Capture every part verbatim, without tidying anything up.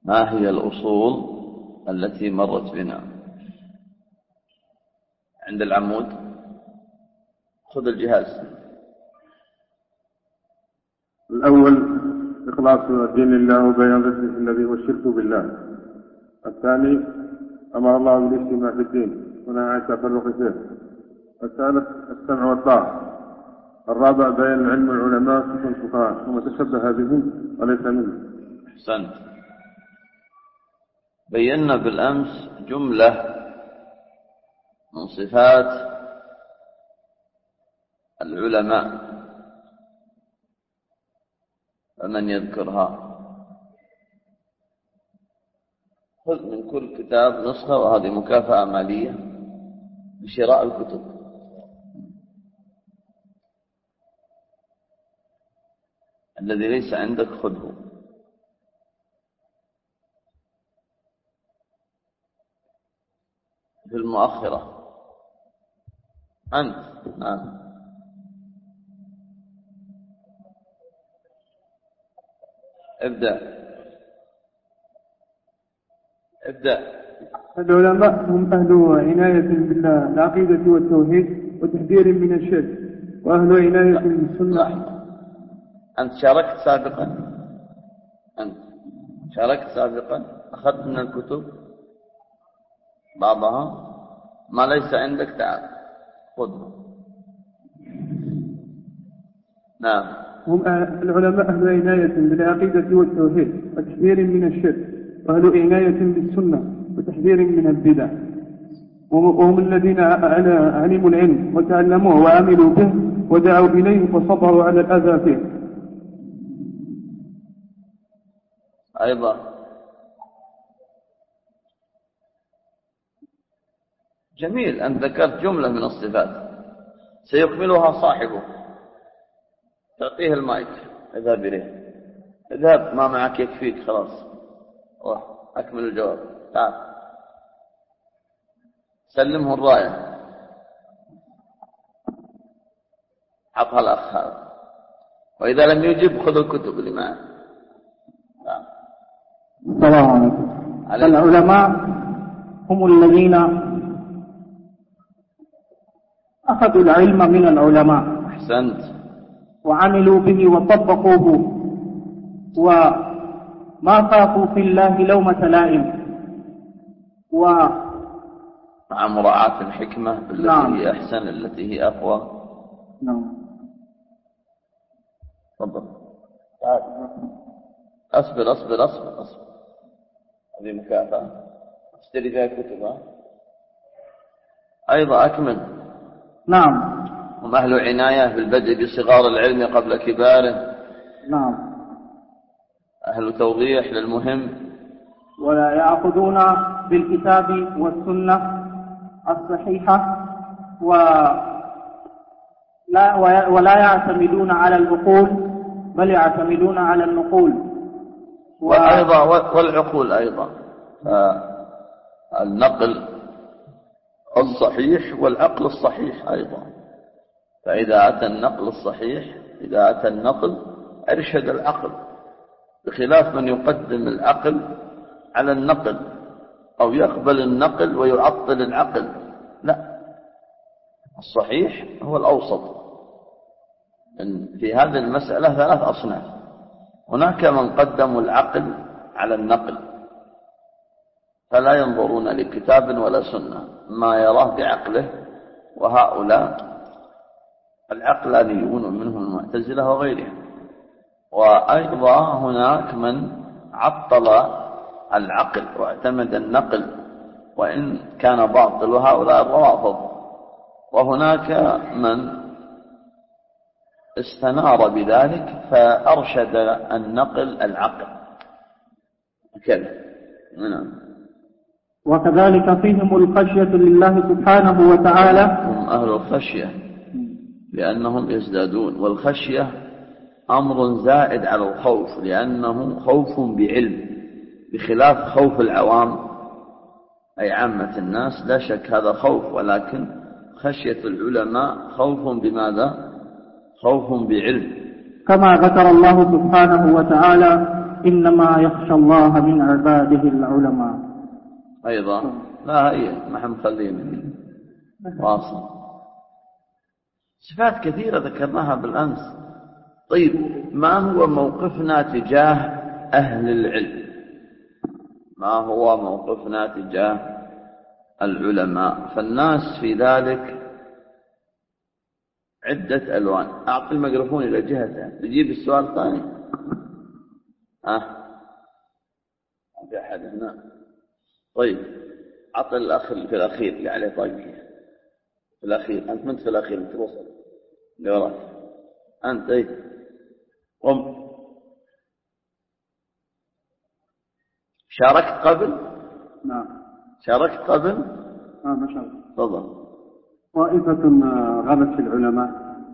ما هي الأصول التي مرت بنا؟ عند العمود خذ الجهاز. الأول إخلاص الدين لله وبيان ضده الذي هو الشرك بالله. الثاني أمر الله بالاجتماع في الدين ونهى عن التفرق فيه. الثالث السمع والطاعة. الرابع بيان العلم العلماء صفة الفقهاء وما تشبه بهم وليس منه. أحسنت. بينا بالأمس جملة من صفات العلماء، فمن يذكرها؟ خذ من كل كتاب نسخة، وهذه مكافأة مالية بشراء الكتب. الذي ليس عندك خذه. في المؤخرة أنت آه. ابدأ ابدأ. العلماء هم أهل عناية بالله العقيدة والتوحيد وتحذير من الشرك، وأهل عناية بالسنة. أنت شاركت سابقا، أنت شاركت سابقا، أخذت من الكتب بعضها، ما ليس عندك تعال خذه. نعم. هم العلماء أهل عناية بالعقيدة والتوحيد وتحذير من الشرك، وأهل عناية بالسنة وتحذير من البدع، وهم الذين علموا العلم وتعلموه وعملوا به ودعوا إليه وصبروا على الأذى فيه. أيضا جميل أن ذكرت جملة من الصفات سيكملها صاحبه. تعطيه المايك، اذهب إليه، اذهب، ما معك يكفيك، خلاص روح أكمل الجواب. تعال سلمه الراية، عطها الأخ هذا، وإذا لم يجب خذ الكتب اللي معه. السلام عليكم. العلماء هم الذين أخذوا العلم من العلماء. أحسنت. وعملوا به وطبقوه وما خافوا في الله لومة لائم، و مع مراعاة الحكمة التي نعم. هي أحسن، التي هي أقوى. نعم. تفضل. أصبر أصبر أصبر أصبر، هذه مكافأة اشتري فيها كتب. أيضا أكمل. نعم. هم أهل عناية بالبدء بصغار العلم قبل كباره. نعم. أهل توضيح للمهم، ولا يأخذون بالكتاب والسنة الصحيحة، ولا, ولا يعتمدون على العقول، بل يعتمدون على النقول و... وأيضا والعقول أيضا، النقل الصحيح والعقل الصحيح أيضا. فإذا أتى النقل الصحيح، إذا أتى النقل أرشد العقل، بخلاف من يقدم العقل على النقل أو يقبل النقل ويعطل العقل. لا، الصحيح هو الأوسط. في هذه المسألة ثلاث أصناف. هناك من قدموا العقل على النقل، فلا ينظرون لكتاب ولا سنة، ما يراه بعقله، وهؤلاء العقلانيون منهم المعتزلة وغيرهم. وأيضا هناك من عطل العقل واعتمد النقل وإن كان باطل، وهؤلاء الروافض. وهناك من استنار بذلك فأرشد النقل العقل كذا. نعم. وكذلك فيهم الخشية لله سبحانه وتعالى. هم أهل الخشية لأنهم يزدادون، والخشية أمر زائد على الخوف، لأنه خوف بعلم، بخلاف خوف العوام أي عامة الناس. لا شك هذا خوف، ولكن خشية العلماء خوف بماذا؟ خوف بعلم. كما ذكر الله سبحانه وتعالى إنما يخشى الله من عباده العلماء. أيضا لا هي ما هم مخليني واصل. صفات كثيرة ذكرناها بالأمس. طيب ما هو موقفنا تجاه أهل العلم؟ ما هو موقفنا تجاه العلماء؟ فالناس في ذلك عدة ألوان. أعطي الميكروفون إلى جهته تجيب السؤال الثاني. ها في أحد هنا؟ طيب عطي الأخ في الأخير اللي عليه طاقية في الأخير. أنت من في الأخير أنت وصل اللي وراك أنت. أي قم. شاركت قبل؟ نعم شاركت قبل؟ آه ما شاء الله. تفضل. طائفة غلت في العلماء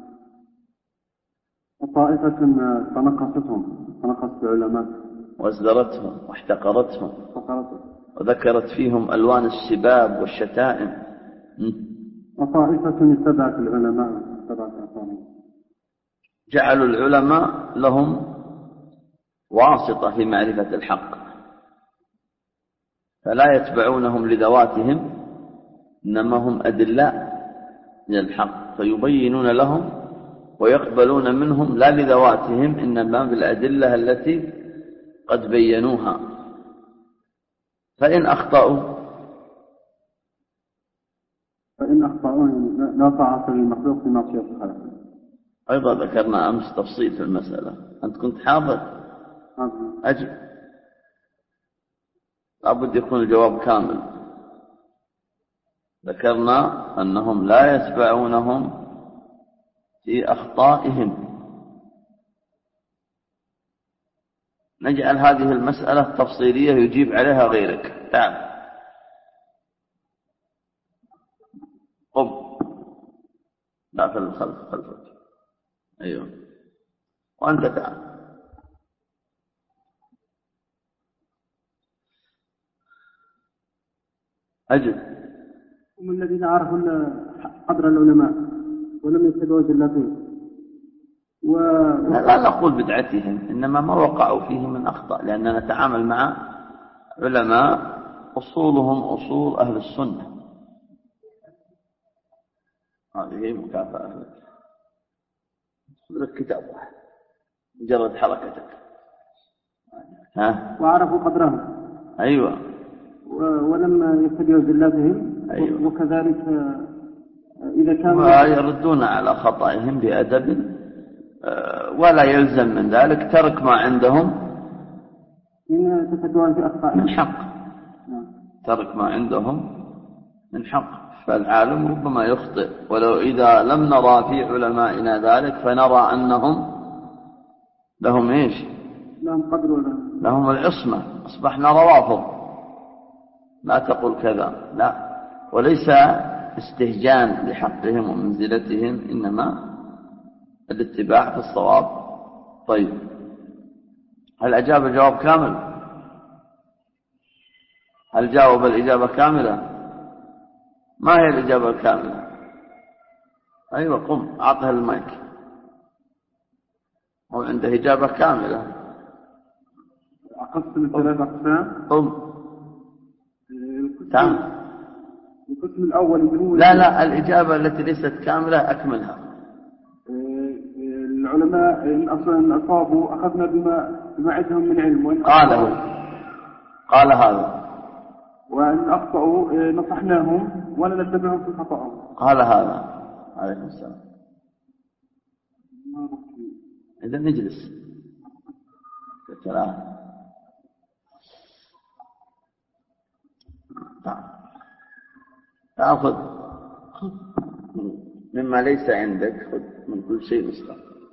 وطائفة تنقصتهم تنقصت العلماء وازدرتهم واحتقرتهم فقرتهم وذكرت فيهم ألوان السباب والشتائم. وطائفة اتبعت العلماء اتبعت أثارهم. جعلوا العلماء لهم واسطة في معرفة الحق، فلا يتبعونهم لذواتهم إنما هم أدلاء للحق، فيبينون لهم ويقبلون منهم لا لذواتهم إنما بالأدلة التي قد بينوها. فإن أخطأوا فإن أخطأوا لا طاعة للمخلوق في معصية الخالق. أيضا ذكرنا أمس تفصيل في المسألة. أنت كنت حاضر؟ أجل لابد يكون الجواب كامل. ذكرنا أنهم لا يتبعونهم في أخطائهم. نجعل هذه المسألة تفصيلية يجيب عليها غيرك. تعال قم. لا في الخلف خلفك. أيوه وأنت تعال. أجل. هم الذين عرفوا قدر العلماء ولم يتبعوا زلاتهم و... لا نقول بدعتهم، إنما ما وقعوا فيه من أخطاء، لأننا نتعامل مع علماء أصولهم أصول أهل السنة. هذه مكافأة لك. خذ لك كتاب واحد مجرد حركتك. ها وعرفوا قدرهم. أيوة ولم يتبعوا زلاتهم. أيوة. وكذلك إذا كانوا ويردون على خطئهم بأدب، ولا يلزم من ذلك ترك ما عندهم من تتبعون في أخطائهم من حق. ترك ما عندهم من حق. فالعالم ربما يخطئ، ولو إذا لم نرى في علمائنا ذلك فنرى أنهم لهم إيش؟ لهم قدر ولا لهم العصمة. أصبحنا روافض. لا تقول كذا، لا. وليس استهجان بحقهم ومنزلتهم، إنما الاتباع في الصواب. طيب هل أجاب الجواب كامل؟ هل جاوب الإجابة كاملة؟ ما هي الإجابة الكاملة؟ أيوة قم أعطها المايك. هو عنده إجابة كاملة. أقسم الثلاث أقسام. قم تعال. القسم الأول اللي هو لا لا الإجابة التي ليست كاملة أكملها. العلماء إن أصلا أصابوا أخذنا بما بما عندهم من علم. قاله قال هذا. وأن أخطأوا نصحناهم ولا نتبعهم في خطأهم. قال هذا. عليكم السلام. إذا نجلس. السلام. تأخذ مما ليس عندك، خذ من كل شيء نسخة،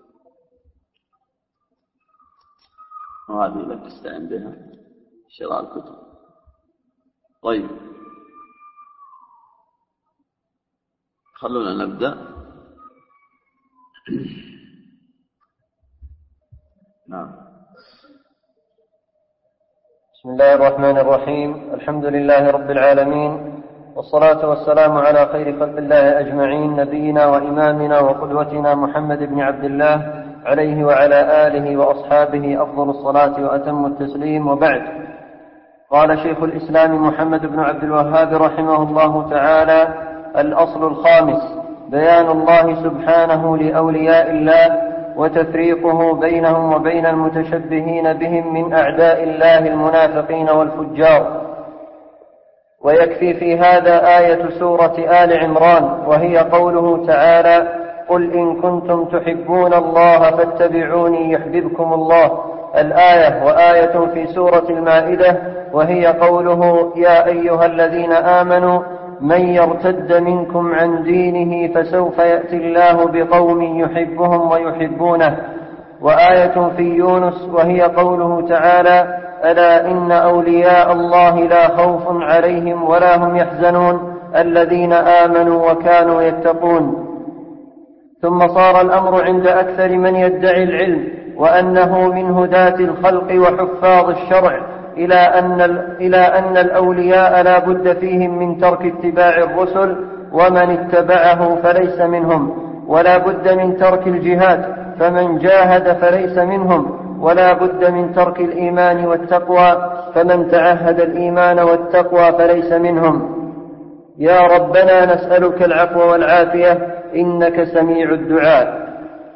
وهذه لك استعن بها شراء الكتب. طيب خلونا نبدأ. نعم. بسم الله الرحمن الرحيم. الحمد لله رب العالمين، والصلاة والسلام على خير خلق الله أجمعين، نبينا وإمامنا وقدوتنا محمد بن عبد الله عليه وعلى آله وأصحابه أفضل الصلاة وأتم التسليم، وبعد. قال شيخ الإسلام محمد بن عبد الوهاب رحمه الله تعالى: الأصل الخامس بيان الله سبحانه لأولياء الله وتفريقه بينهم وبين المتشبهين بهم من أعداء الله المنافقين والفجار. ويكفي في هذا آية سورة آل عمران، وهي قوله تعالى: قل إن كنتم تحبون الله فاتبعوني يحببكم الله، الآية. وآية في سورة المائدة، وهي قوله: يا أيها الذين آمنوا من يرتد منكم عن دينه فسوف يأتي الله بقوم يحبهم ويحبونه. وآية في يونس، وهي قوله تعالى: ألا إن أولياء الله لا خوف عليهم ولا هم يحزنون الذين آمنوا وكانوا يتقون. ثم صار الأمر عند أكثر من يدعي العلم وأنه من هداة الخلق وحفاظ الشرع إلى أن, إلى أن الأولياء لا بد فيهم من ترك اتباع الرسل، ومن اتبعه فليس منهم، ولا بد من ترك الجهاد، فمن جاهد فليس منهم، ولا بد من ترك الإيمان والتقوى، فمن تعهد الإيمان والتقوى فليس منهم. يا ربنا نسألك العفو والعافية إنك سميع الدعاء.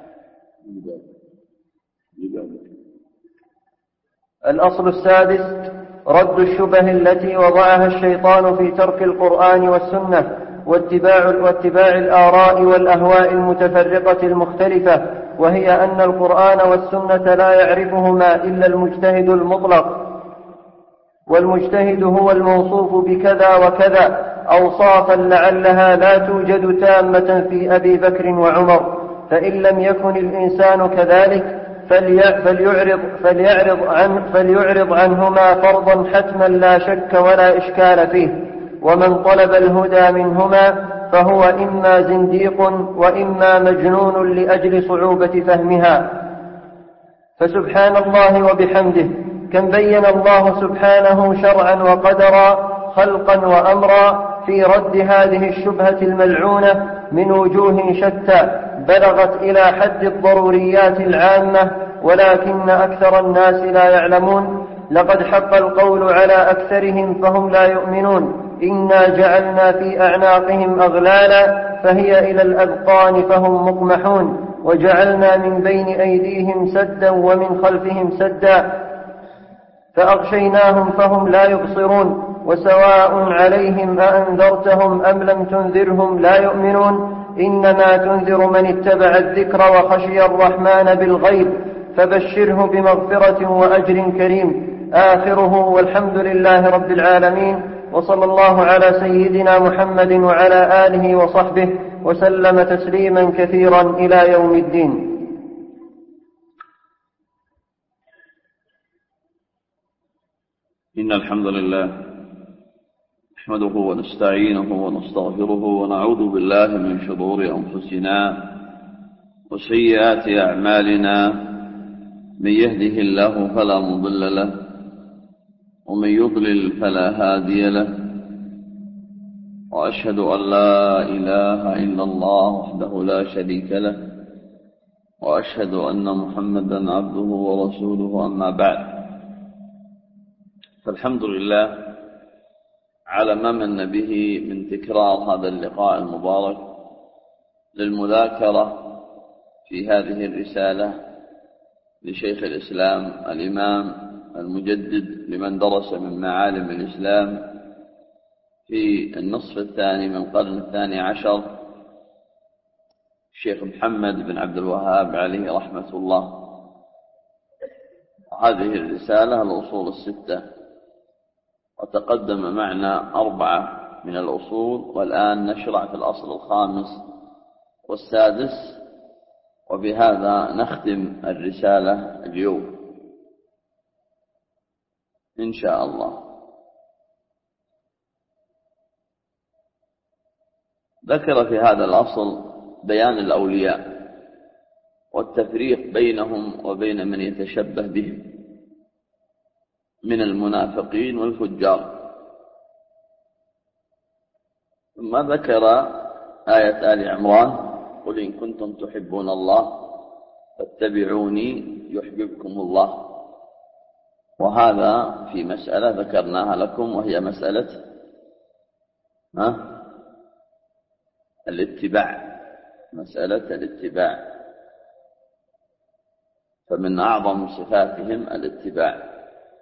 الأصل السادس رد الشبه التي وضعها الشيطان في ترك القرآن والسنة واتباع, واتباع الآراء والأهواء المتفرقة المختلفة، وهي أن القرآن والسنة لا يعرفهما إلا المجتهد المطلق، والمجتهد هو الموصوف بكذا وكذا أوصافا لعلها لا توجد تامة في أبي بكر وعمر، فإن لم يكن الإنسان كذلك فليعرض, فليعرض, عن فليعرض عنهما فرضا حتما لا شك ولا إشكال فيه. ومن طلب الهدى منهما فهو إما زنديق وإما مجنون لأجل صعوبة فهمها. فسبحان الله وبحمده كم بين الله سبحانه شرعا وقدرا خلقا وأمرا في رد هذه الشبهة الملعونة من وجوه شتى بلغت إلى حد الضروريات العامة، ولكن أكثر الناس لا يعلمون. لقد حق القول على أكثرهم فهم لا يؤمنون. إنا جعلنا في أعناقهم أغلالا فهي إلى الأذقان فهم مقمحون، وجعلنا من بين أيديهم سدا ومن خلفهم سدا فأغشيناهم فهم لا يبصرون. وسواء عليهم أأنذرتهم أم لم تنذرهم لا يؤمنون. إنما تنذر من اتبع الذكر وخشي الرحمن بالغيب فبشره بمغفرة وأجر كريم. آخره والحمد لله رب العالمين، وصلى الله على سيدنا محمد وعلى آله وصحبه وسلم تسليما كثيرا إلى يوم الدين. إن الحمد لله نحمده ونستعينه ونستغفره ونعوذ بالله من شرور أنفسنا وسيئات أعمالنا، من يهده الله فلا مضل له ومن يضلل فلا هادي له، وأشهد أن لا إله إلا الله وحده لا شريك له، وأشهد أن محمدا عبده ورسوله. أما بعد، فالحمد لله على ما من به من تكرار هذا اللقاء المبارك للمذاكرة في هذه الرسالة لشيخ الإسلام الإمام المجدد لمن درس من معالم الإسلام في النصف الثاني من القرن الثاني عشر، الشيخ محمد بن عبد الوهاب عليه رحمة الله. هذه الرسالة الأصول الستة، وتقدم معنا أربعة من الأصول، والآن نشرع في الأصل الخامس والسادس، وبهذا نختم الرسالة اليوم إن شاء الله. ذكر في هذا الأصل بيان الأولياء والتفريق بينهم وبين من يتشبه بهم من المنافقين والفجار. ثم ذكر آية آل عمران: قل إن كنتم تحبون الله فاتبعوني يحببكم الله. وهذا في مسألة ذكرناها لكم، وهي مسألة ها الاتباع، مسألة الاتباع. فمن أعظم صفاتهم الاتباع.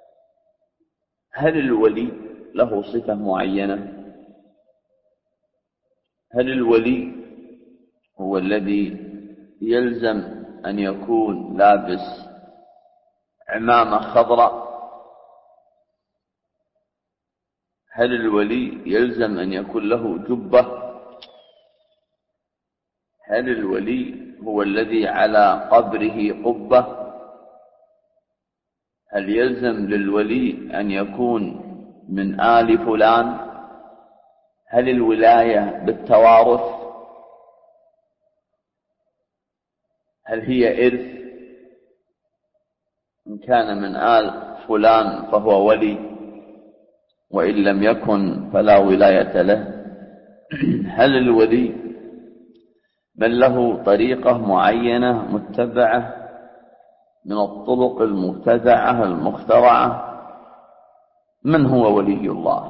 هل الولي له صفة معينة؟ هل الولي هو الذي يلزم أن يكون لابس عمامة خضراء؟ هل الولي يلزم أن يكون له جبة؟ هل الولي هو الذي على قبره قبة؟ هل يلزم للولي أن يكون من آل فلان؟ هل الولاية بالتوارث؟ هل هي إرث؟ إن كان من آل فلان فهو ولي، وإن لم يكن فلا ولاية له. هل الولي من له طريقة معينة متبعة من الطرق المبتدعة المخترعة؟ من هو ولي الله؟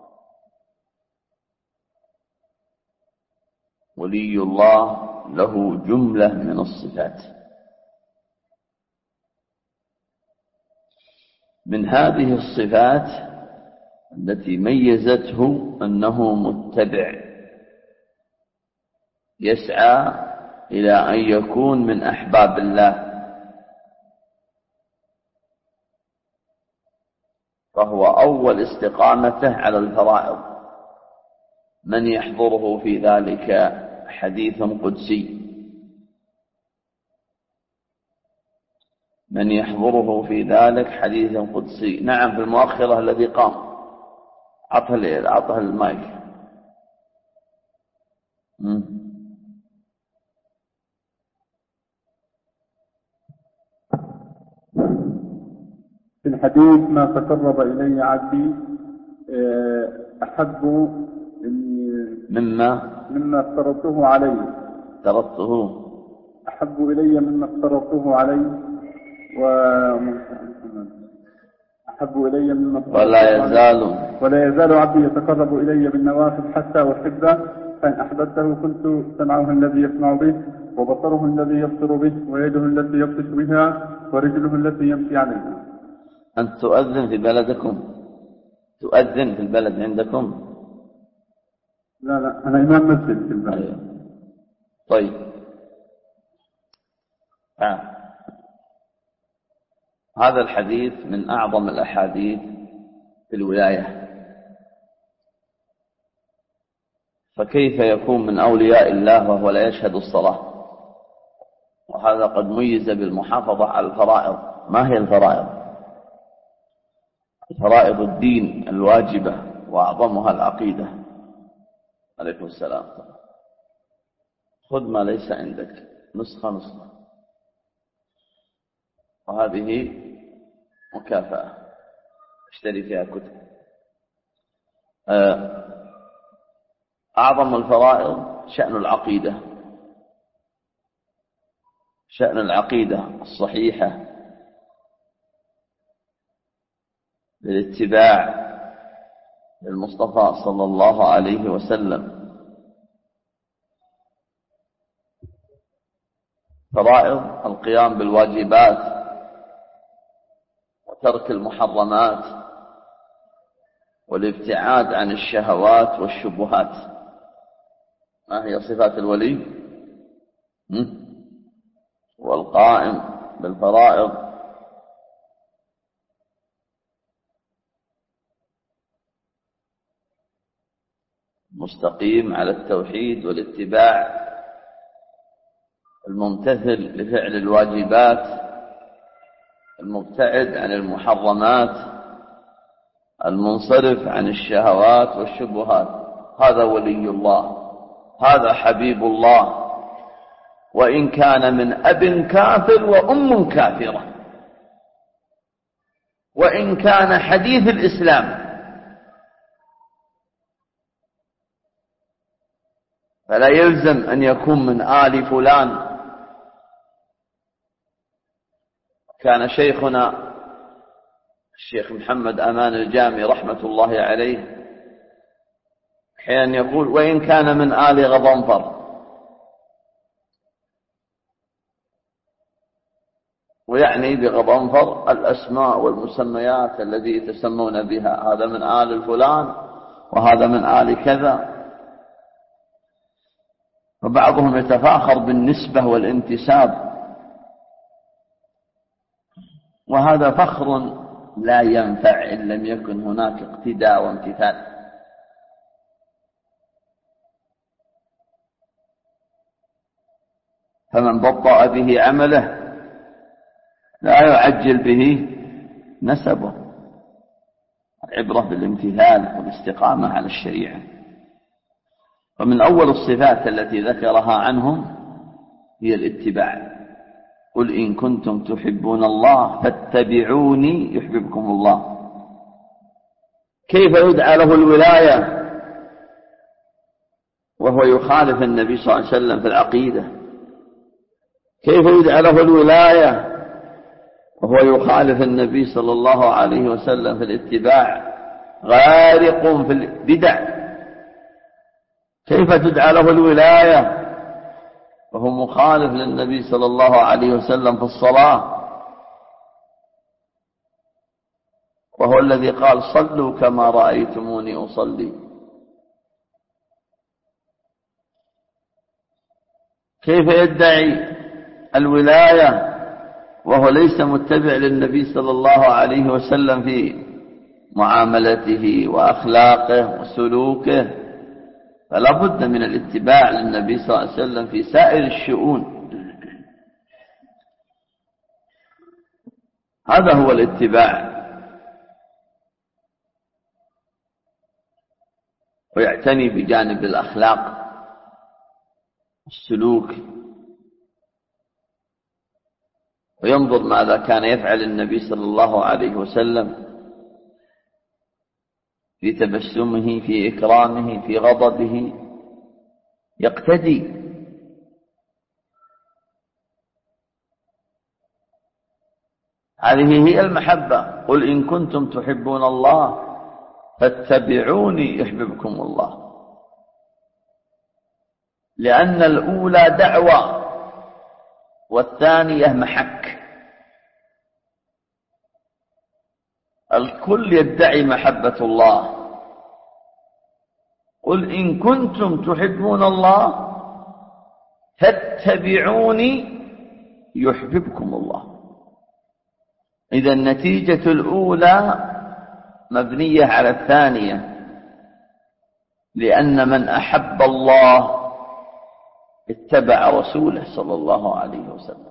ولي الله له جملة من الصفات. من هذه الصفات التي ميزته أنه متبع، يسعى إلى أن يكون من أحباب الله، فهو أول استقامته على الفرائض. من يحضره في ذلك حديث قدسي، من يحضره في ذلك حديث قدسي. نعم، في المؤخرة الذي قام عطه عطه المايك. في الحديث: ما تقرب إلي عبدي أحب مما مما افترضته عليه افترضته أحب إلي مما افترضته عليه و أحب إلي مما افترضته ولا يزال ولا يزال عبدي يتقرب إلي بالنوافل حتى أحبه، فإن أحببته كنت سمعه الذي يسمع به، وبصره الذي يبصر به، ويده التي يبطش بها، ورجله التي يمشي عليها. أنت تؤذن في بلدكم؟ تؤذن في البلد عندكم؟ لا لا، أنا إمام مسجد في البلد. أيوة. طيب، آه. هذا الحديث من أعظم الأحاديث في الولاية. فكيف يكون من أولياء الله وهو لا يشهد الصلاة؟ وهذا قد ميز بالمحافظة على الفرائض. ما هي الفرائض؟ فرائض الدين الواجبة، وأعظمها العقيدة. عليكم السلام. خذ ما ليس عندك، نسخة نسخة، وهذه مكافأة، اشتري فيها كتب. أعظم الفرائض شأن العقيدة، شأن العقيدة الصحيحة بالاتباع للمصطفى صلى الله عليه وسلم. فرائض القيام بالواجبات وترك المحرمات والابتعاد عن الشهوات والشبهات. ما هي صفات الولي؟ والقائم بالفرائض مستقيم على التوحيد والاتباع، الممتثل لفعل الواجبات، المبتعد عن المحرمات، المنصرف عن الشهوات والشبهات. هذا ولي الله، هذا حبيب الله، وإن كان من أب كافر وأم كافرة، وإن كان حديث الإسلام، فلا يلزم أن يكون من آل فلان كان شيخنا الشيخ محمد أمان الجامي رحمة الله عليه حين يقول وإن كان من آل غضنفر، ويعني بغضنفر الأسماء والمسميات التي يتسمون بها، هذا من آل الفلان وهذا من آل كذا، وبعضهم يتفاخر بالنسبة والانتساب، وهذا فخر لا ينفع إن لم يكن هناك اقتداء وامتثال. فمن بطأ به عمله لا يعجل به نسبه. العبرة بالامتثال والاستقامة على الشريعة. ومن أول الصفات التي ذكرها عنهم هي الاتباع. قل إن كنتم تحبون الله فاتبعوني يحببكم الله. كيف يدعى له الولاية وهو يخالف النبي صلى الله عليه وسلم في العقيدة؟ كيف يدعى له الولاية وهو يخالف النبي صلى الله عليه وسلم في الاتباع، غارق في البدع؟ كيف تدعى له الولاية وهو مخالف للنبي صلى الله عليه وسلم في الصلاة، وهو الذي قال صلوا كما رأيتموني أصلي؟ كيف يدعي الولاية وهو ليس متبع للنبي صلى الله عليه وسلم في معاملته وأخلاقه وسلوكه؟ فلا بد من الاتباع للنبي صلى الله عليه وسلم في سائر الشؤون. هذا هو الاتباع. ويعتني بجانب الأخلاق والسلوك، وينظر ماذا كان يفعل النبي صلى الله عليه وسلم في تبسمه، في إكرامه، في غضبه، يقتدي. هذه هي المحبة. قل إن كنتم تحبون الله فاتبعوني يحببكم الله. لأن الأولى دعوة والثانية محك. الكل يدعي محبة الله. قل إن كنتم تحبون الله فاتبعوني يحببكم الله. إذا النتيجة الأولى مبنية على الثانية، لأن من أحب الله اتبع رسوله صلى الله عليه وسلم.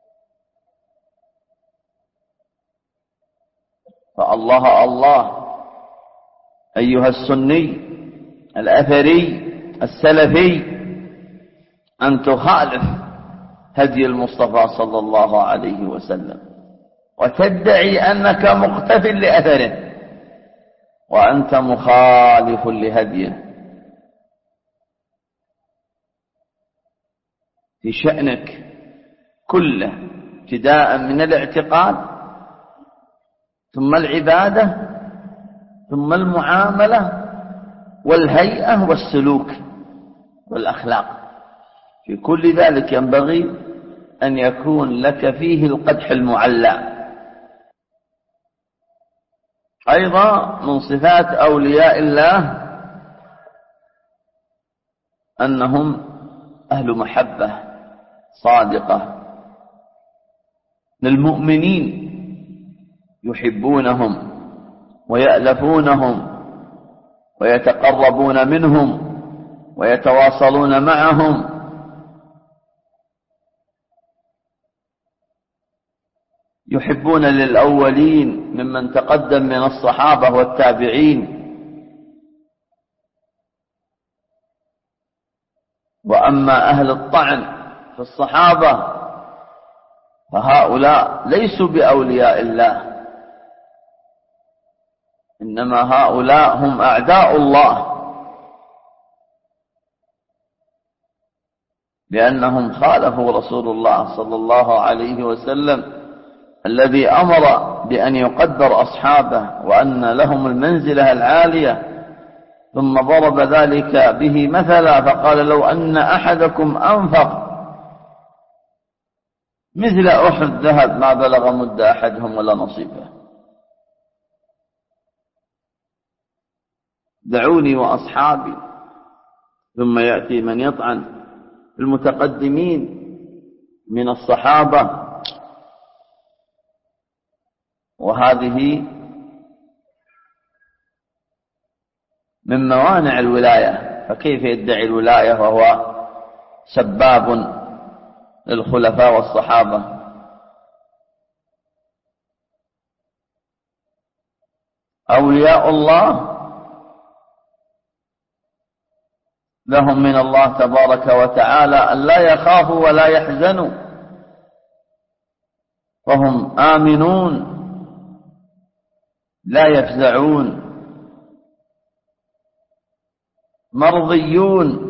فالله الله أيها السني الأثري السلفي أن تخالف هدي المصطفى صلى الله عليه وسلم وتدعي أنك مقتف لأثره وأنت مخالف لهديه في شأنك كله، ابتداء من الاعتقاد ثم العبادة ثم المعاملة والهيئة والسلوك والأخلاق. في كل ذلك ينبغي أن يكون لك فيه القدح المعلى. أيضا من صفات أولياء الله أنهم أهل محبة صادقة للمؤمنين، يحبونهم ويألفونهم ويتقربون منهم ويتواصلون معهم. يحبون للأولين ممن تقدم من الصحابة والتابعين. وأما أهل الطعن في الصحابة فهؤلاء ليسوا بأولياء الله، إنما هؤلاء هم أعداء الله، لأنهم خالفوا رسول الله صلى الله عليه وسلم الذي أمر بأن يقدر أصحابه وأن لهم المنزلة العالية، ثم ضرب ذلك به مثلا فقال: لو أن أحدكم أنفق مثل أحد ذهب ما بلغ مد أحدهم ولا نصيبه. دعوني وأصحابي. ثم يأتي من يطعن في المتقدمين من الصحابة، وهذه من موانع الولاية. فكيف يدعي الولاية وهو سباب للخلفاء والصحابة؟ أولياء الله لهم من الله تبارك وتعالى أن لا يخافوا ولا يحزنوا، فهم آمنون لا يفزعون، مرضيون،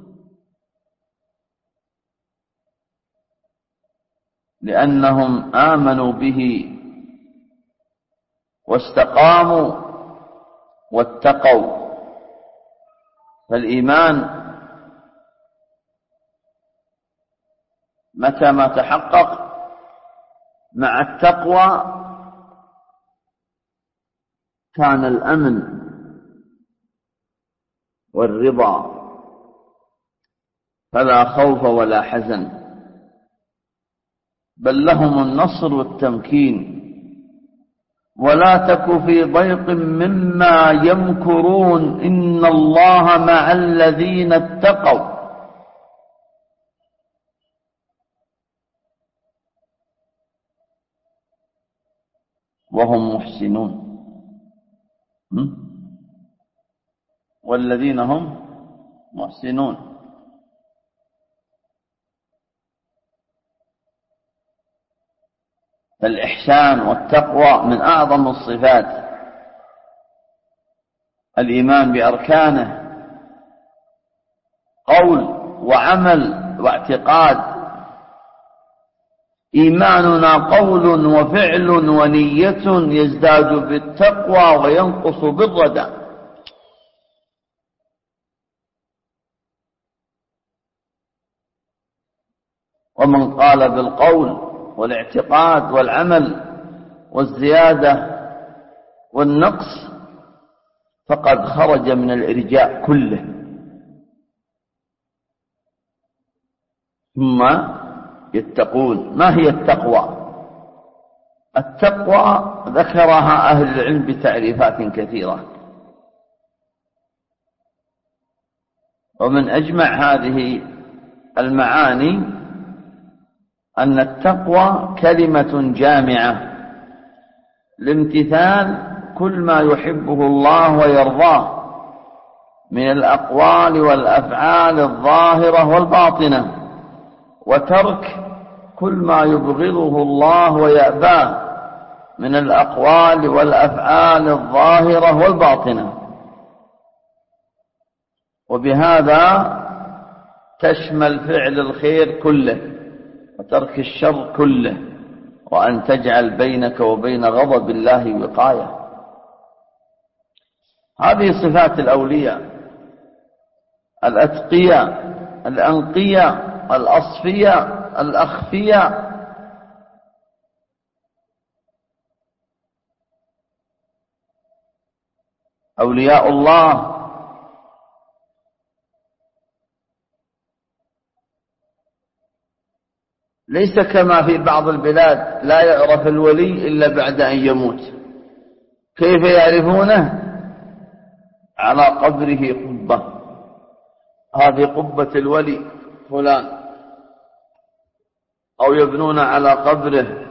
لأنهم آمنوا به واستقاموا واتقوا. فالإيمان متى ما تحقق مع التقوى كان الأمن والرضا، فلا خوف ولا حزن، بل لهم النصر والتمكين. ولا تك في ضيق مما يمكرون إن الله مع الذين اتقوا. وهم محسنون، والذين هم محسنون. فالإحسان والتقوى من أعظم الصفات. الإيمان بأركانه قول وعمل واعتقاد. إيماننا قول وفعل ونية يزداد بالتقوى وينقص بالردى. ومن قال بالقول والاعتقاد والعمل والزيادة والنقص فقد خرج من الإرجاء كله. ثم يتقون. ما هي التقوى؟ التقوى ذكرها أهل العلم بتعريفات كثيرة، ومن أجمع هذه المعاني أن التقوى كلمة جامعة لامتثال كل ما يحبه الله ويرضاه من الأقوال والأفعال الظاهرة والباطنة، وترك كل ما يبغضه الله ويأباه من الأقوال والأفعال الظاهرة والباطنة. وبهذا تشمل فعل الخير كله وترك الشر كله، وأن تجعل بينك وبين غضب الله وقاية. هذه صفات الأولياء الأتقياء الأنقياء الأصفياء الأخفياء. أولياء الله ليس كما في بعض البلاد لا يعرف الولي إلا بعد أن يموت. كيف يعرفونه؟ على قبره قبة، هذه قبة الولي فلان، أو يبنون على قبره.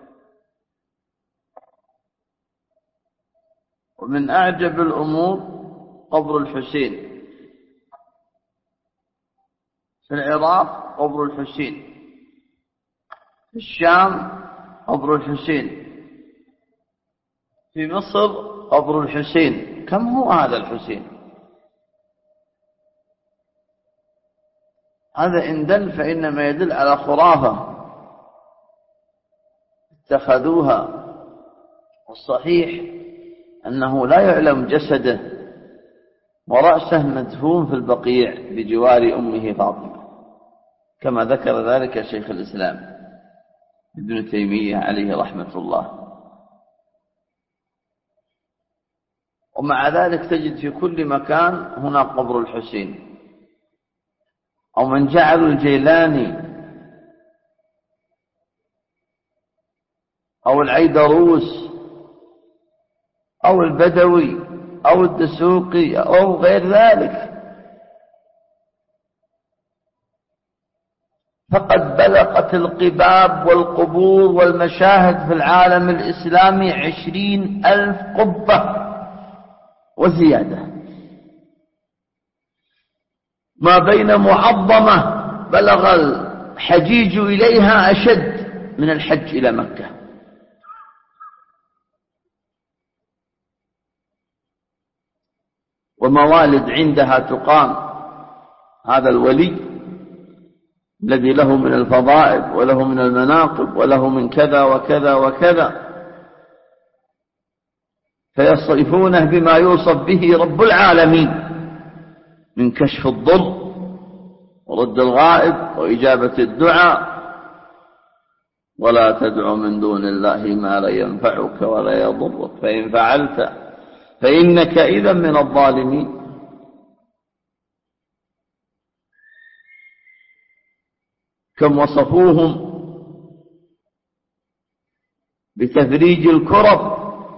ومن أعجب الأمور قبر الحسين في العراق، قبر الحسين في الشام، قبر الحسين في مصر، قبر الحسين. كم هو هذا الحسين؟ هذا إن دل فإنما يدل على خرافة اتخذوها. والصحيح أنه لا يعلم جسده ورأسه مدفون في البقيع بجوار أمه فاطمة، كما ذكر ذلك شيخ الإسلام ابن تيمية عليه رحمة الله. ومع ذلك تجد في كل مكان هنا قبر الحسين، أو من جعلوا الجيلاني أو العيدروس أو البدوي أو الدسوقي أو غير ذلك، فقد بلغت القباب والقبور والمشاهد في العالم الإسلامي عشرين ألف قبة وزيادة، ما بين معظمة بلغ الحجيج إليها أشد من الحج إلى مكة. وموالد عندها تقام هذا الولي الذي له من الفضائل وله من المناقب وله من كذا وكذا وكذا، فيصفونه بما يوصف به رب العالمين من كشف الضر ورد الغائب وإجابة الدعاء. ولا تدع من دون الله ما لا ينفعك ولا يضرك فإن فعلت فإنك إذا من الظالمين. كم وصفوهم بتفريج الكرب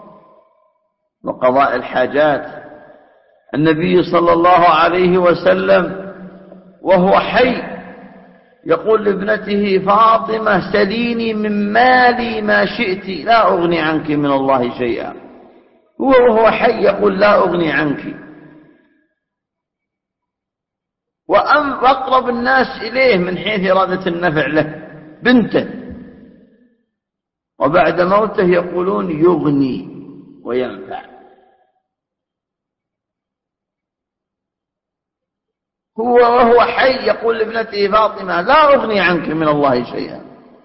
وقضاء الحاجات. النبي صلى الله عليه وسلم وهو حي يقول لابنته فاطمة سليني من مالي ما شئت لا أغني عنك من الله شيئا. هو وهو حي يقول لا أغني عنك. وأقرب الناس إليه من حيث إرادة النفع له بنته، وبعد موته يقولون يغني وينفع. هو وهو حي يقول لابنته فاطمة لا أغني عنك من الله شيئا،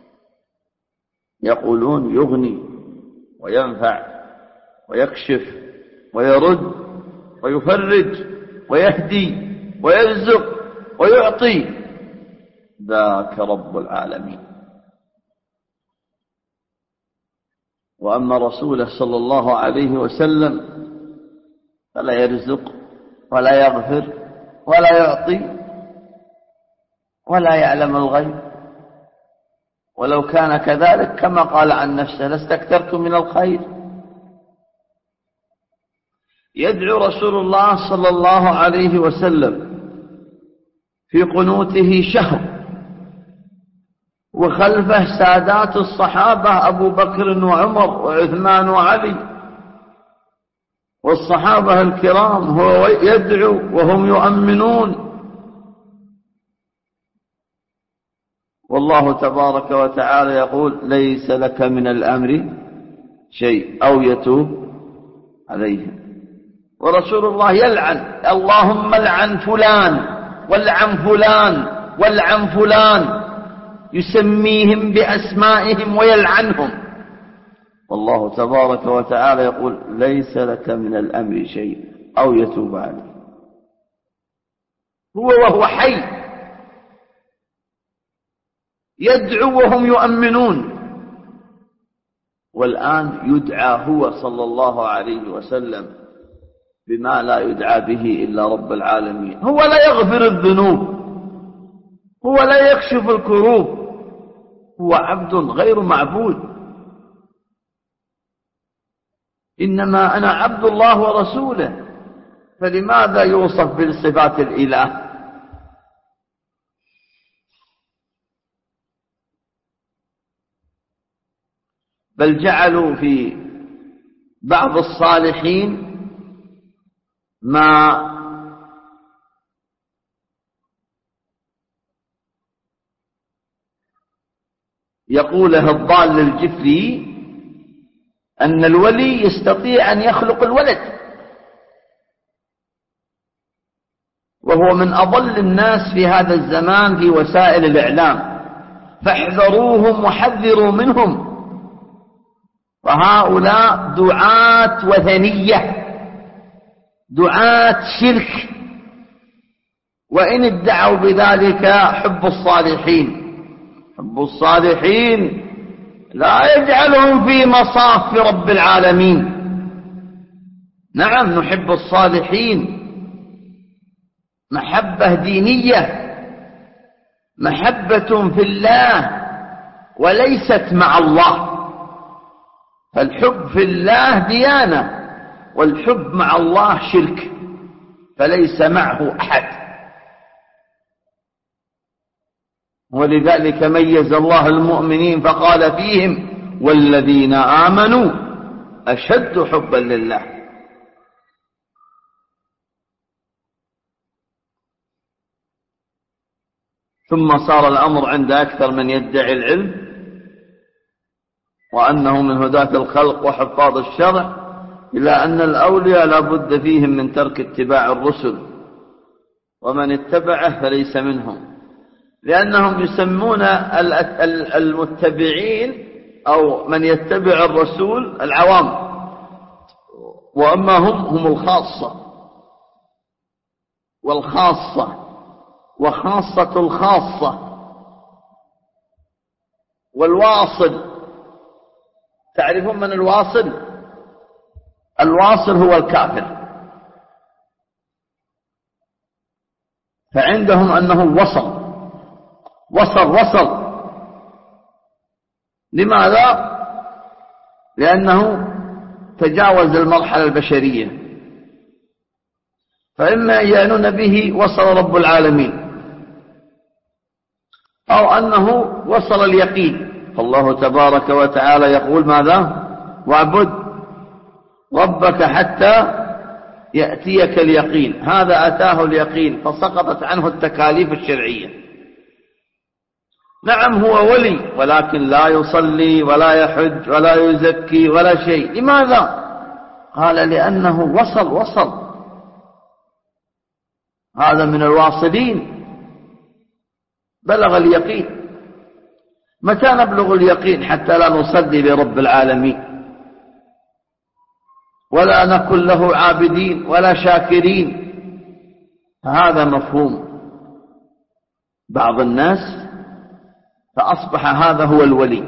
يقولون يغني وينفع ويكشف ويرد ويفرج ويهدي ويرزق ويعطي، ذاك رب العالمين. وأما رسوله صلى الله عليه وسلم فلا يرزق ولا يغفر ولا يعطي ولا يعلم الغيب، ولو كان كذلك كما قال عن نفسه لاستكثرت من الخير. يدعو رسول الله صلى الله عليه وسلم في قنوته شهر، وخلفه سادات الصحابة أبو بكر وعمر وعثمان وعلي والصحابة الكرام، هو يدعو وهم يؤمنون. والله تبارك وتعالى يقول ليس لك من الأمر شيء أو يتوب عليهم. ورسول الله يلعن اللهم لعن فلان والعن فلان والعن فلان، يسميهم بأسمائهم ويلعنهم. والله تبارك وتعالى يقول ليس لك من الأمر شيء أو يتوب عليه. هو وهو حي يدعو وهم يؤمنون، والآن يدعى هو صلى الله عليه وسلم بما لا يدعى به إلا رب العالمين. هو لا يغفر الذنوب، هو لا يكشف الكروب، هو عبد غير معبود. إنما أنا عبد الله ورسوله، فلماذا يوصف بصفات الإله؟ بل جعلوا في بعض الصالحين ما يقوله الضال الجفري أن الولي يستطيع أن يخلق الولد، وهو من أضل الناس في هذا الزمان في وسائل الإعلام، فاحذروهم وحذروا منهم فهؤلاء دعاة وثنية، دعاة شرك، وإن ادعوا بذلك حب الصالحين. حب الصالحين لا يجعلهم في مصاف رب العالمين. نعم نحب الصالحين محبة دينية، محبة في الله وليست مع الله. فالحب في الله ديانة، والحب مع الله شرك، فليس معه أحد. ولذلك ميز الله المؤمنين فقال فيهم: والذين آمنوا أشد حبا لله. ثم صار الأمر عند أكثر من يدعي العلم وأنه من هداة الخلق وحفاظ الشرع، إلى أن الأولياء لا بد فيهم من ترك اتباع الرسل، ومن اتبعه فليس منهم، لأنهم يسمون المتبعين أو من يتبع الرسول العوام، وأما هم هم الخاصة والخاصة وخاصة الخاصة. والواصل، تعرفون من الواصل؟ الواصل هو الكافر، فعندهم أنه وصل وصل وصل. لماذا؟ لأنه تجاوز المرحلة البشرية، فإما يعنون به وصل رب العالمين، أو أنه وصل اليقين. فالله تبارك وتعالى يقول ماذا؟ واعبد ربك حتى يأتيك اليقين. هذا أتاه اليقين فسقطت عنه التكاليف الشرعية. نعم هو ولي، ولكن لا يصلي ولا يحج ولا يزكي ولا شيء. لماذا؟ قال لأنه وصل وصل. هذا من الواصلين، بلغ اليقين. متى نبلغ اليقين حتى لا نصلي لرب العالمين ولا نكن له عابدين ولا شاكرين؟ هذا مفهوم بعض الناس، فأصبح هذا هو الولي.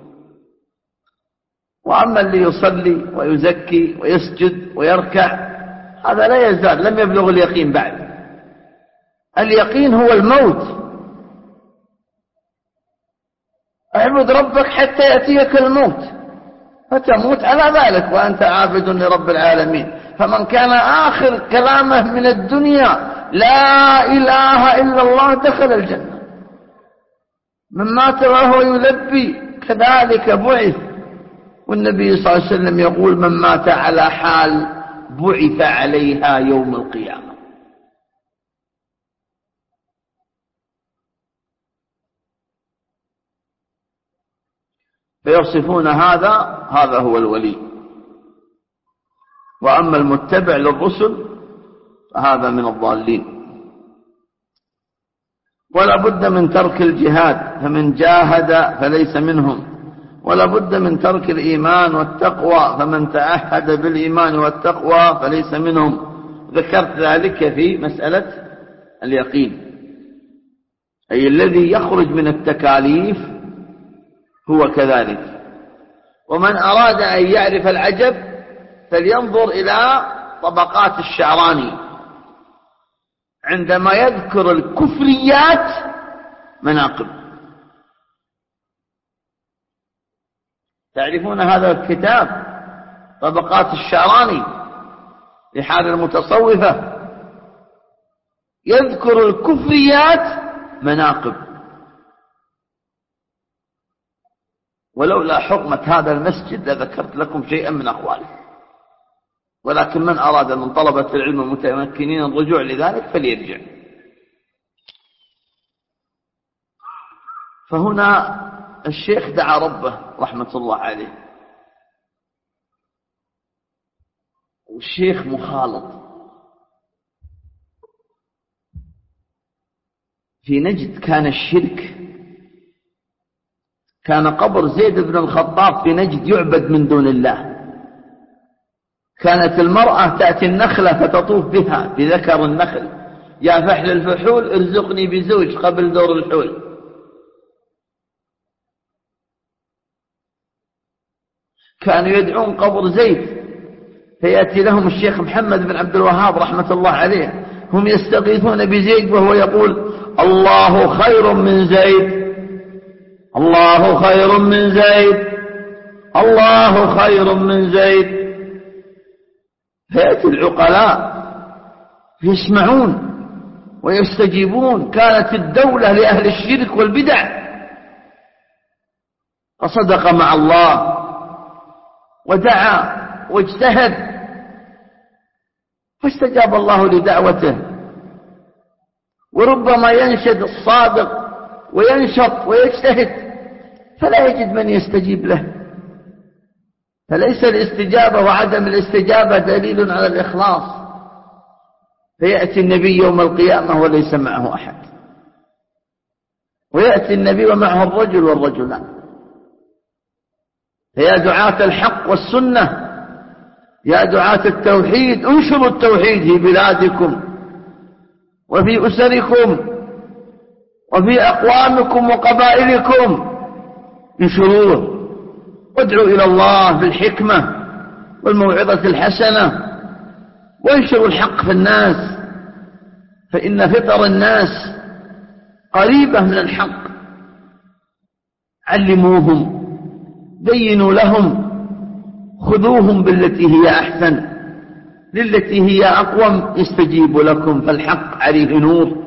وأما اللي يصلي ويزكي ويسجد ويركع هذا لا يزال لم يبلغ اليقين بعد. اليقين هو الموت. اعبد ربك حتى يأتيك الموت فتموت على ذلك وأنت عابد لرب العالمين. فمن كان آخر كلامه من الدنيا لا إله إلا الله دخل الجنة. من مات وهو يلبي كذلك بعث. والنبي صلى الله عليه وسلم يقول: من مات على حال بعث عليها يوم القيامة. فيصفون هذا هذا هو الولي. وأما المتبع للرسل فهذا من الضالين. ولا بد من ترك الجهاد، فمن جاهد فليس منهم. ولا بد من ترك الإيمان والتقوى، فمن تعهد بالإيمان والتقوى فليس منهم. ذكرت ذلك في مسألة اليقين، أي الذي يخرج من التكاليف هو كذلك. ومن أراد أن يعرف العجب فلينظر إلى طبقات الشعراني عندما يذكر الكفريات مناقب. تعرفون هذا الكتاب طبقات الشعراني لحال المتصوفة؟ يذكر الكفريات مناقب. ولولا حرمة هذا المسجد لذكرت لكم شيئا من أقواله، ولكن من أراد من طلبة العلم المتمكنين الرجوع لذلك فليرجع. فهنا الشيخ دعا ربه رحمة الله عليه، والشيخ مخالط. في نجد كان الشرك كان قبر زيد بن الخطاب في نجد يعبد من دون الله. كانت المرأة تأتي النخلة فتطوف بها بذكر النخل: يا فحل الفحول ارزقني بزوج قبل دور الحول. كانوا يدعون قبر زيد، فيأتي لهم الشيخ محمد بن عبد الوهاب رحمة الله عليه، هم يستغيثون بزيد وهو يقول: الله خير من زيد، الله خير من زيد، الله خير من زيد. فيأتي العقلاء يسمعون ويستجيبون. كانت الدولة لأهل الشرك والبدع، فصدق مع الله ودعا واجتهد فاستجاب الله لدعوته. وربما ينشد الصادق وينشط ويجتهد فلا يجد من يستجيب له. فليس الاستجابة وعدم الاستجابة دليل على الإخلاص. فيأتي النبي يوم القيامة وليس معه أحد، ويأتي النبي ومعه الرجل والرجلان. فيا دعاة الحق والسنة، يا دعاة التوحيد، انشروا التوحيد في بلادكم وفي أسركم وفي أقوامكم وقبائلكم، انشروه وادعوا إلى الله بالحكمة والموعظة الحسنة، وانشروا الحق في الناس، فإن فطر الناس قريبة من الحق. علموهم، بينوا لهم، خذوهم بالتي هي أحسن، للتي هي أقوم يستجيب لكم، فالحق عليه نور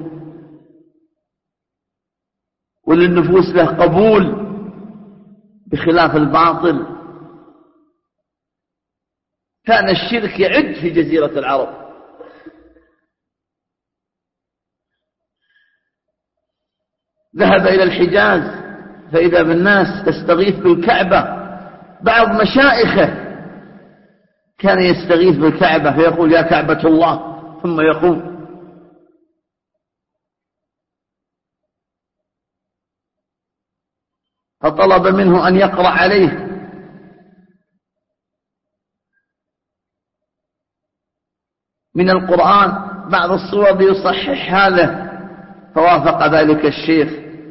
وللنفوس له قبول بخلاف الباطل. كان الشرك يعد في جزيرة العرب. ذهب إلى الحجاز فإذا بالناس تستغيث بالكعبة. بعض مشائخه كان يستغيث بالكعبة فيقول: يا كعبة الله، ثم يقوم. فطلب منه أن يقرأ عليه، من القرآن بعض الصور ليصححها له، فوافق ذلك الشيخ.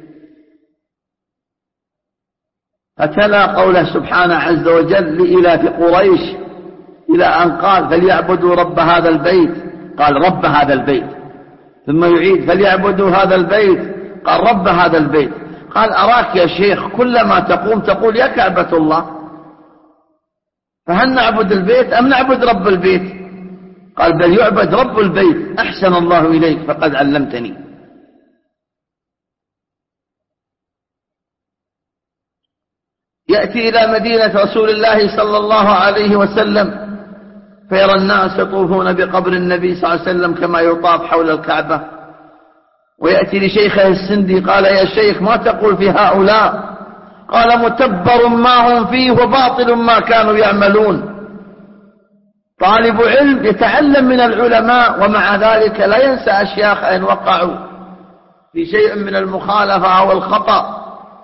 فتلا قوله سبحانه عز وجل: لإلاف قريش، إلى أن قال: فليعبدوا رب هذا البيت، قال: رب هذا البيت. ثم يعيد: فليعبدوا هذا البيت، قال: رب هذا البيت. قال: أراك يا شيخ كلما تقوم تقول يا كعبة الله، فهل نعبد البيت أم نعبد رب البيت؟ قال: بل يعبد رب البيت. أحسن الله إليك، فقد علمتني. يأتي إلى مدينة رسول الله صلى الله عليه وسلم فيرى الناس يطوفون بقبر النبي صلى الله عليه وسلم كما يطاف حول الكعبة. ويأتي لشيخه السندي قال: يا شيخ ما تقول في هؤلاء؟ قال: متبر ما هم فيه وباطل ما كانوا يعملون. طالب علم يتعلم من العلماء ومع ذلك لا ينسى أشياخ إن وقعوا في شيء من المخالفة أو الخطأ.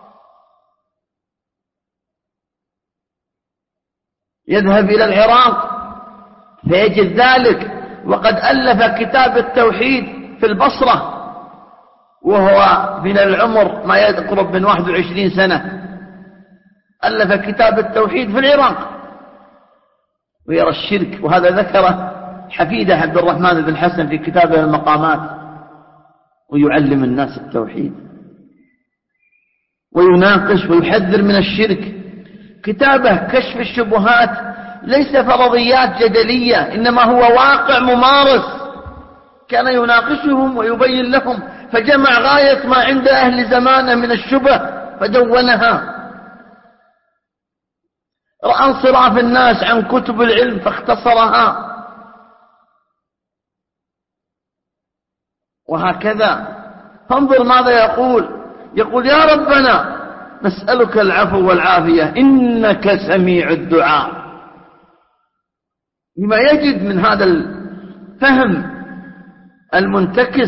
يذهب إلى العراق فيجد ذلك، وقد ألف كتاب التوحيد في البصرة وهو من العمر ما يقرب من واحد وعشرين سنة. ألف كتاب التوحيد في العراق ويرى الشرك، وهذا ذكره حفيده عبد الرحمن بن حسن في كتابه المقامات. ويعلم الناس التوحيد ويناقش ويحذر من الشرك. كتابه كشف الشبهات ليس فرضيات جدلية، إنما هو واقع ممارس. كان يناقشهم ويبين لهم، فجمع غاية ما عند أهل زمانه من الشبه فدونها. رأى انصراف الناس عن كتب العلم فاختصرها. وهكذا فانظر ماذا يقول. يقول: يا ربنا نسألك العفو والعافية إنك سميع الدعاء. لما يجد من هذا الفهم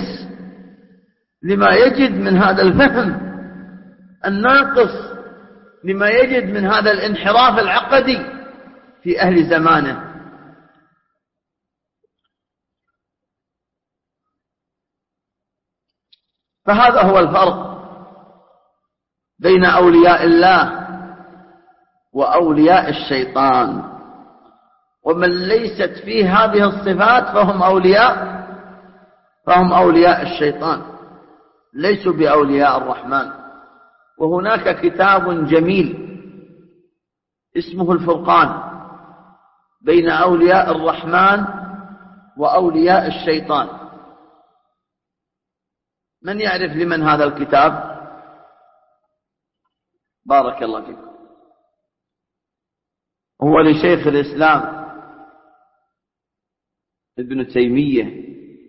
المنتكس، لما يجد من هذا الفهم الناقص لما يجد من هذا الانحراف العقدي في أهل زمانه. فهذا هو الفرق بين أولياء الله وأولياء الشيطان، ومن ليست فيه هذه الصفات فهم أولياء فهم أولياء الشيطان، ليسوا بأولياء الرحمن. وهناك كتاب جميل اسمه الفرقان بين أولياء الرحمن وأولياء الشيطان. من يعرف لمن هذا الكتاب؟ بارك الله فيكم. هو لشيخ الإسلام ابن تيمية،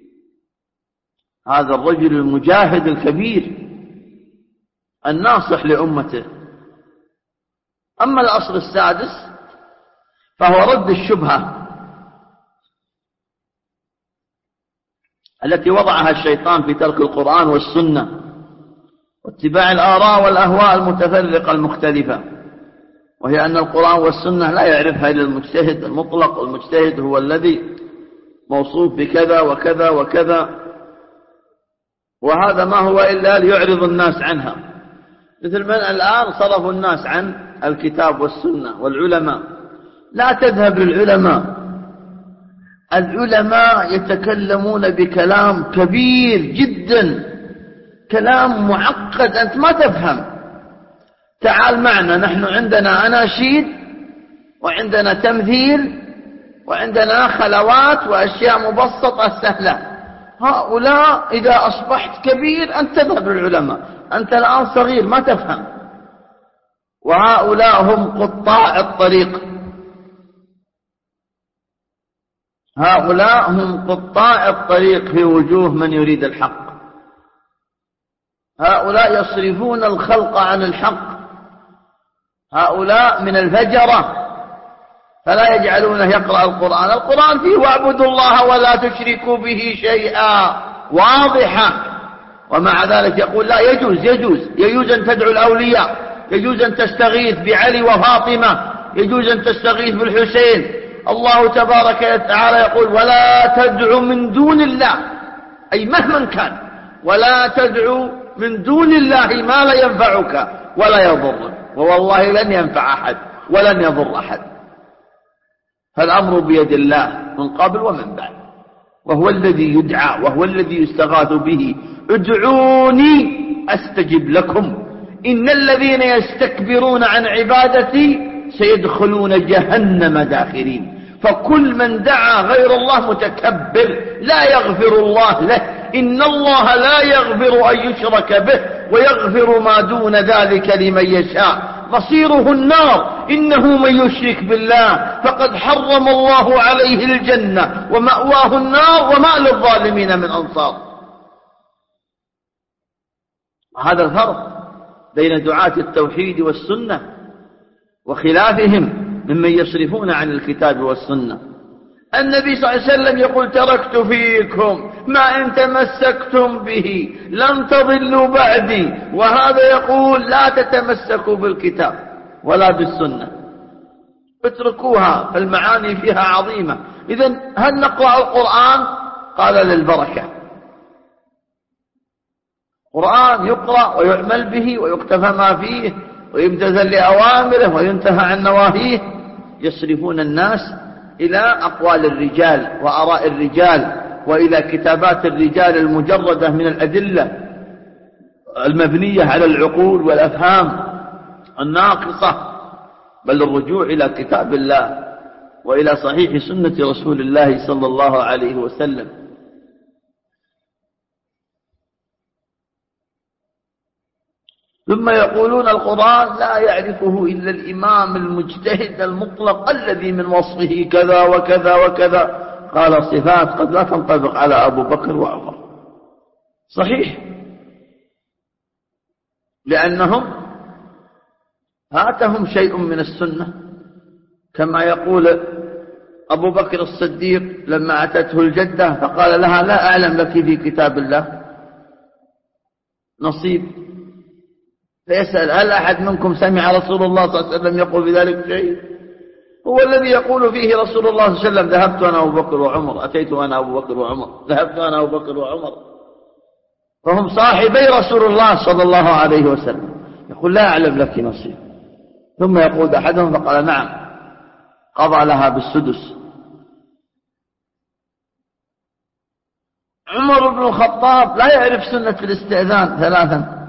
هذا الرجل المجاهد الكبير الناصح لأمته. أما الأصل السادس فهو رد الشبهة التي وضعها الشيطان في ترك القرآن والسنة واتباع الآراء والأهواء المتفرقة المختلفة، وهي أن القرآن والسنة لا يعرفها إلا المجتهد المطلق، والمجتهد هو الذي موصوف بكذا وكذا وكذا، وهذا ما هو إلا ليعرض الناس عنها. مثل من الآن صرفوا الناس عن الكتاب والسنة والعلماء. لا تذهب للعلماء، العلماء يتكلمون بكلام كبير جدا، كلام معقد أنت ما تفهم. تعال معنا، نحن عندنا أناشيد وعندنا تمثيل وعندنا خلوات وأشياء مبسطة سهلة. هؤلاء إذا أصبحت كبير أنت تذهب للعلماء، أنت الآن صغير ما تفهم. وهؤلاء هم قطاع الطريق، هؤلاء هم قطاع الطريق في وجوه من يريد الحق. هؤلاء يصرفون الخلق عن الحق، هؤلاء من الفجرة، فلا يجعلونه يقرأ القرآن. القرآن فيه واعبدوا الله ولا تشركوا به شيئا واضحة، ومع ذلك يقول لا يجوز يجوز يجوز أن تدعو الأولياء، يجوز أن تستغيث بعلي وفاطمة، يجوز أن تستغيث بالحسين. الله تبارك وتعالى يقول ولا تدعو من دون الله، أي مهما كان، ولا تدعو من دون الله ما لا ينفعك ولا يضرك، ووالله لن ينفع أحد ولن يضر أحد. فالأمر بيد الله من قبل ومن بعد، وهو الذي يدعى وهو الذي يستغاث به. ادعوني أستجب لكم إن الذين يستكبرون عن عبادتي سيدخلون جهنم داخرين. فكل من دعا غير الله متكبر لا يغفر الله له. إن الله لا يغفر أن يشرك به ويغفر ما دون ذلك لمن يشاء، مصيره النار. إنه من يشرك بالله فقد حرم الله عليه الجنة ومأواه النار وما للظالمين من أنصار. هذا الفرق بين دعاة التوحيد والسنة وخلافهم ممن يصرفون عن الكتاب والسنة. النبي صلى الله عليه وسلم يقول تركت فيكم ما إن تمسكتم به لن تضلوا بعدي، وهذا يقول لا تتمسكوا بالكتاب ولا بالسنة، اتركوها فالمعاني فيها عظيمة. إذن هل نقرأ القرآن؟ قال للبركة. القرآن يقرأ ويعمل به ويكتفى ما فيه ويمتثل لأوامره وينتهى عن نواهيه. يصرفون الناس إلى أقوال الرجال وآراء الرجال وإلى كتابات الرجال المجردة من الأدلة المبنية على العقول والأفهام الناقصة، بل الرجوع إلى كتاب الله وإلى صحيح سنة رسول الله صلى الله عليه وسلم. ثم يقولون القرآن لا يعرفه إلا الإمام المجتهد المطلق الذي من وصفه كذا وكذا وكذا. قال صفات قد لا تنطبق على أبو بكر وعمر. صحيح، لأنهم هاتهم شيء من السنة، كما يقول أبو بكر الصديق لما أتته الجدة فقال لها لا أعلم لك في كتاب الله نصيب. فيسأل هل أحد منكم سمع رسول الله صلى الله عليه وسلم يقول بذلك شيء؟ هو الذي يقول فيه رسول الله صلى الله عليه وسلم ذهبت أنا أبو بكر وعمر، أتيت أنا أبو بكر وعمر، ذهبت أنا أبو بكر وعمر. فهم صاحبي رسول الله صلى الله عليه وسلم. يقول لا أعلم لك نصيب. ثم يقول أحدهم فقال نعم، قضى لها بالسدس. عمر بن الخطاب لا يعرف سنة الاستئذان ثلاثا.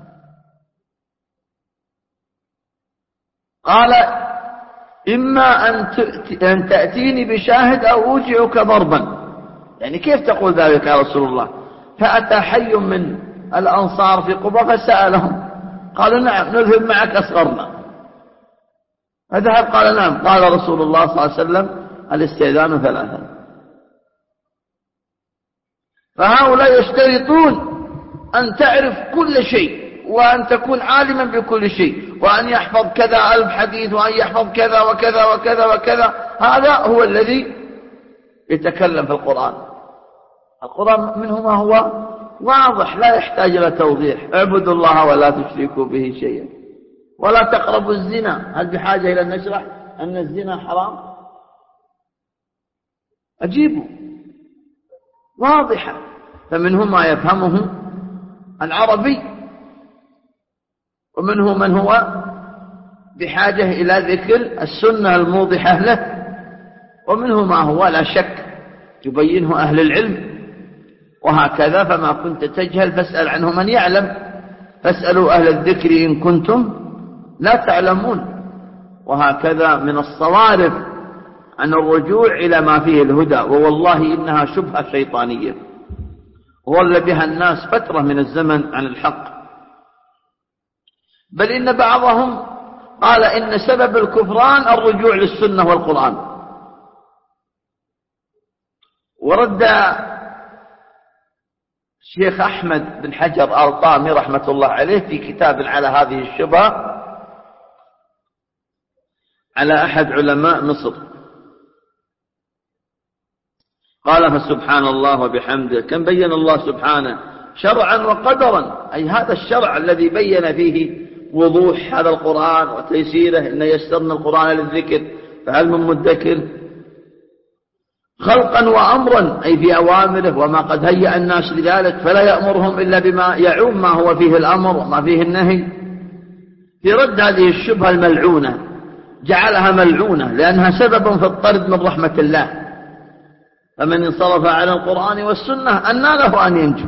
قال إما أن تأتيني بشاهد أو أوجعك ضربا. يعني كيف تقول ذلك يا رسول الله؟ فأتى حي من الأنصار في قباء فسألهم قالوا نعم نذهب معك أصغرنا. فذهب قال نعم. قال رسول الله صلى الله عليه وسلم الاستئذان ثلاثا. فهؤلاء يشترطون أن تعرف كل شيء، وأن تكون عالما بكل شيء، وأن يحفظ كذا ألف حديث، وأن يحفظ كذا وكذا وكذا وكذا. هذا هو الذي يتكلم في القرآن. القرآن منه ما هو واضح لا يحتاج إلى توضيح. اعبدوا الله ولا تشركوا به شيئا ولا تقربوا الزنا. هل بحاجة إلى أن نشرح أن الزنا حرام؟ أجيبوا واضحة. فمنهم ما يفهمه العربي، ومنه من هو بحاجة إلى ذكر السنة الموضحة له، ومنه ما هو لا شك يبينه أهل العلم. وهكذا فما كنت تجهل فاسأل عنه من يعلم، فاسألوا أهل الذكر إن كنتم لا تعلمون. وهكذا من الصوارف عن الرجوع إلى ما فيه الهدى، ووالله إنها شبهة شيطانية وولى بها الناس فترة من الزمن عن الحق. بل إن بعضهم قال إن سبب الكفران الرجوع للسنة والقرآن. ورد الشيخ أحمد بن حجر الطامي رحمة الله عليه في كتاب على هذه الشبهة على أحد علماء مصر، قال فسبحان الله وبحمده كم بين الله سبحانه شرعا وقدرا، أي هذا الشرع الذي بين فيه وضوح هذا القرآن وتيسيره، إن يسرنا القرآن للذكر فهل من مدكر، خلقا وأمرا أي في أوامره وما قد هيأ الناس لذلك، فلا يأمرهم إلا بما يعم ما هو فيه الأمر وما فيه النهي. في رد هذه الشبهة الملعونة جعلها ملعونة لأنها سبب في الطرد من رحمة الله. فمن انصرف على القرآن والسنة أنى له أن ينجو.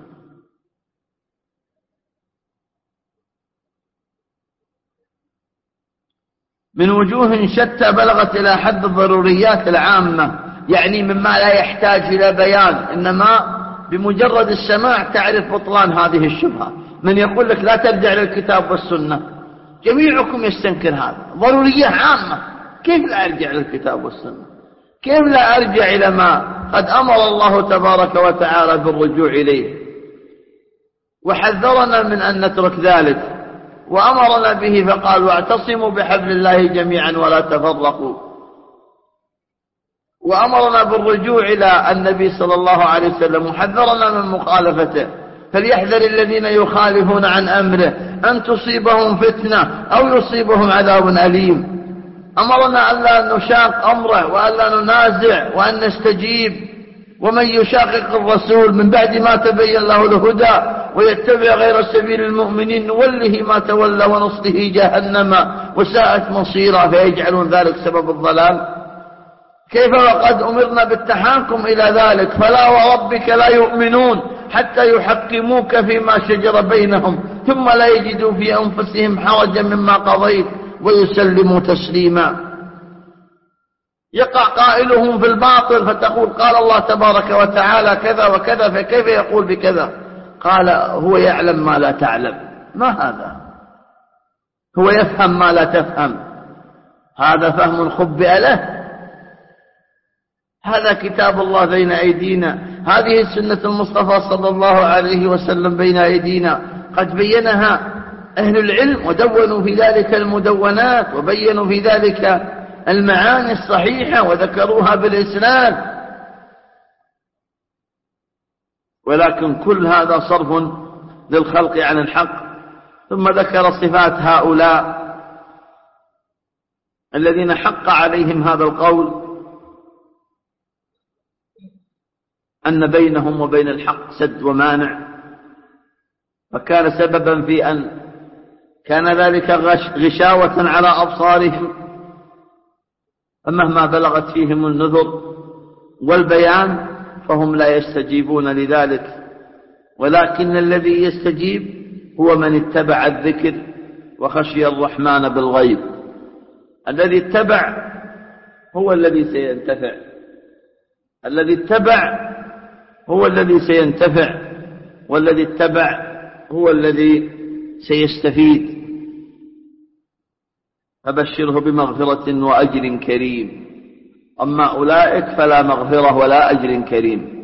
من وجوه شتى بلغت إلى حد الضروريات العامة، يعني مما لا يحتاج إلى بيان، إنما بمجرد السماع تعرف بطلان هذه الشبهة. من يقول لك لا ترجع للكتاب والسنة، جميعكم يستنكر هذا، ضرورية عامة، كيف لا أرجع للكتاب والسنة؟ كيف لا أرجع إلى ما قد أمر الله تبارك وتعالى بالرجوع إليه وحذرنا من أن نترك ذلك وأمرنا به، فقال واعتصموا بحبل الله جميعا ولا تفرقوا، وأمرنا بالرجوع إلى النبي صلى الله عليه وسلم وحذرنا من مخالفته. فليحذر الذين يخالفون عن أمره أن تصيبهم فتنة أو يصيبهم عذاب أليم. أمرنا ألا نشاق أمره وألا ننازع وأن نستجيب. ومن يشاقق الرسول من بعد ما تبين له الهدى ويتبع غير سبيل المؤمنين نوله ما تولى ونصله جهنم وساءت مصيرا، فيجعلون ذلك سبب الضلال. كيف وقد أمرنا بالتحاكم إلى ذلك؟ فلا وربك لا يؤمنون حتى يحكموك فيما شجر بينهم ثم لا يجدوا في أنفسهم حرجا مما قضيت ويسلموا تسليما. يقع قائلهم في الباطل فتقول قال الله تبارك وتعالى كذا وكذا، فكيف يقول بكذا؟ قال هو يعلم ما لا تعلم. ما هذا؟ هو يفهم ما لا تفهم. هذا فهم خبئ له. هذا كتاب الله بين أيدينا، هذه سنة المصطفى صلى الله عليه وسلم بين أيدينا، قد بينها أهل العلم ودونوا في ذلك المدونات وبينوا في ذلك المعاني الصحيحة وذكروها بالإسناد. ولكن كل هذا صرف للخلق عن الحق ثم ذكر صفات هؤلاء الذين حق عليهم هذا القول أن بينهم وبين الحق سد ومانع، فكان سببا في أن كان ذلك غشاوة على أبصارهم، فمهما بلغت فيهم النذر والبيان فهم لا يستجيبون لذلك، ولكن الذي يستجيب هو من اتبع الذكر وخشي الرحمن بالغيب. الذي اتبع هو الذي سينتفع، الذي اتبع هو الذي سينتفع، والذي اتبع هو الذي سيستفيد. فبشره بمغفرة وأجر كريم. أما أولئك فلا مغفرة ولا أجر كريم،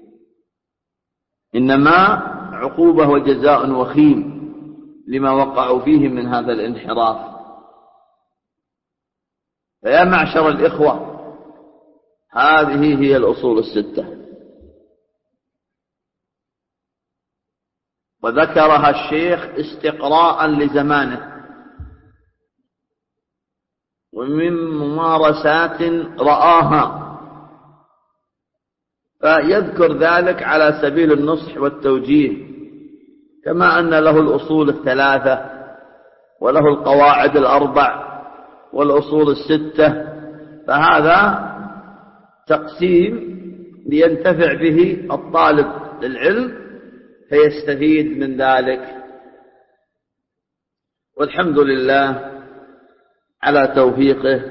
إنما عقوبة وجزاء وخيم لما وقعوا فيه من هذا الانحراف. فيا معشر الإخوة، هذه هي الأصول الستة، وذكرها الشيخ استقراء لزمانه ومن ممارسات رآها، فيذكر ذلك على سبيل النصح والتوجيه، كما أن له الأصول الثلاثة وله القواعد الأربع والأصول الستة، فهذا تقسيم لينتفع به الطالب للعلم فيستفيد من ذلك. والحمد لله على توفيقه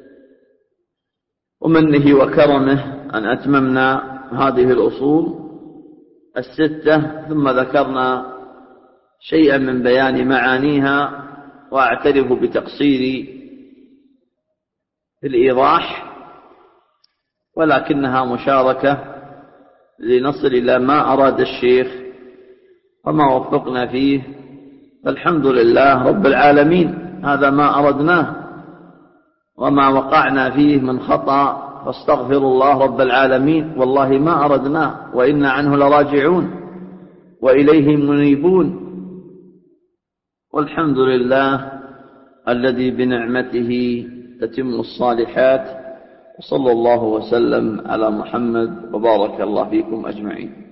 ومنه وكرمه أن أتممنا هذه الأصول الستة، ثم ذكرنا شيئا من بيان معانيها، وأعترف بتقصيري في الإيضاح، ولكنها مشاركة لنصل إلى ما أراد الشيخ وما وفقنا فيه، فالحمد لله رب العالمين. هذا ما أردناه، وما وقعنا فيه من خطأ فاستغفر الله رب العالمين، والله ما أردناه، وإنا عنه لراجعون وإليه منيبون. والحمد لله الذي بنعمته تتم الصالحات، وصلى الله وسلم على محمد وبارك الله فيكم أجمعين.